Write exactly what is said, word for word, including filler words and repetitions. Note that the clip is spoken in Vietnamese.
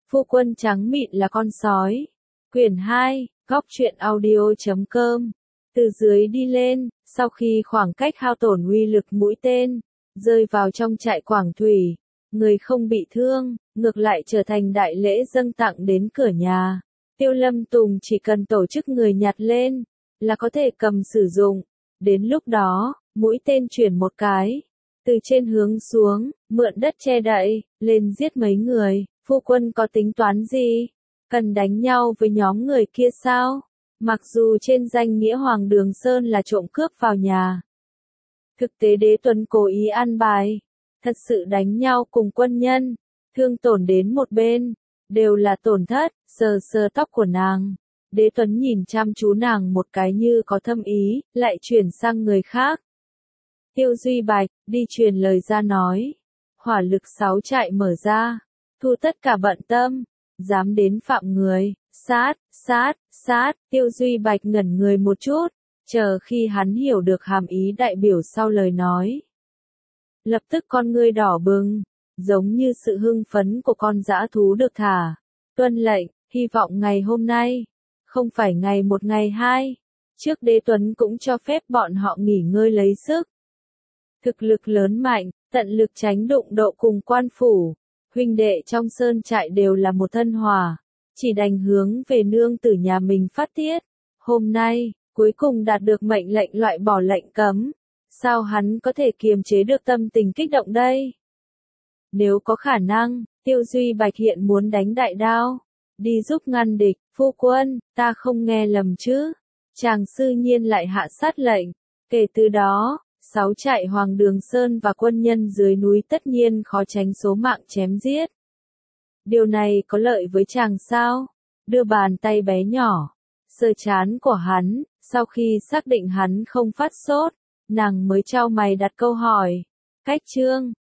Phu quân trắng mịn là con sói. Quyển hai, góc truyện audio chấm com. Từ dưới đi lên, sau khi khoảng cách hao tổn uy lực mũi tên, rơi vào trong trại Quảng Thủy, người không bị thương, ngược lại trở thành đại lễ dâng tặng đến cửa nhà. Tiêu Lâm Tùng chỉ cần tổ chức người nhặt lên, là có thể cầm sử dụng. Đến lúc đó, mũi tên chuyển một cái, từ trên hướng xuống, mượn đất che đậy, lên giết mấy người. Phu quân có tính toán gì? Cần đánh nhau với nhóm người kia sao? Mặc dù trên danh nghĩa Hoàng Đường Sơn là trộm cướp vào nhà, thực tế Đế Tuấn cố ý an bài, thật sự đánh nhau cùng quân nhân, thương tổn đến một bên, đều là tổn thất. Sờ sờ tóc của nàng, Đế Tuấn nhìn chăm chú nàng một cái như có thâm ý, lại chuyển sang người khác. Tiêu Duy Bạch, đi truyền lời ra nói, hỏa lực sáu trại mở ra, thu tất cả bận tâm, dám đến phạm người, sát, sát, sát. Tiêu Duy Bạch ngẩn người một chút, chờ khi hắn hiểu được hàm ý đại biểu sau lời nói. Lập tức con ngươi đỏ bừng, giống như sự hưng phấn của con dã thú được thả. Tuân lệnh, hy vọng ngày hôm nay, không phải ngày một ngày hai, trước Đế Tuấn cũng cho phép bọn họ nghỉ ngơi lấy sức. Thực lực lớn mạnh, tận lực tránh đụng độ cùng quan phủ, huynh đệ trong sơn trại đều là một thân hỏa, chỉ đành hướng về nương tử nhà mình phát tiết. Hôm nay, cuối cùng đạt được mệnh lệnh loại bỏ lệnh cấm, sao hắn có thể kiềm chế được tâm tình kích động đây? Nếu có khả năng, Tiêu Duy Bạch hiện muốn đánh đại đao, đi giúp ngăn địch. Phu quân, ta không nghe lầm chứ? Chàng sư nhiên lại hạ sát lệnh. Kể từ đó, sáu trại Hoàng Đường Sơn và quân nhân dưới núi tất nhiên khó tránh số mạng chém giết. Điều này có lợi với chàng sao? Đưa bàn tay bé nhỏ, sờ trán của hắn, sau khi xác định hắn không phát sốt, nàng mới chau mày đặt câu hỏi. Cách chương,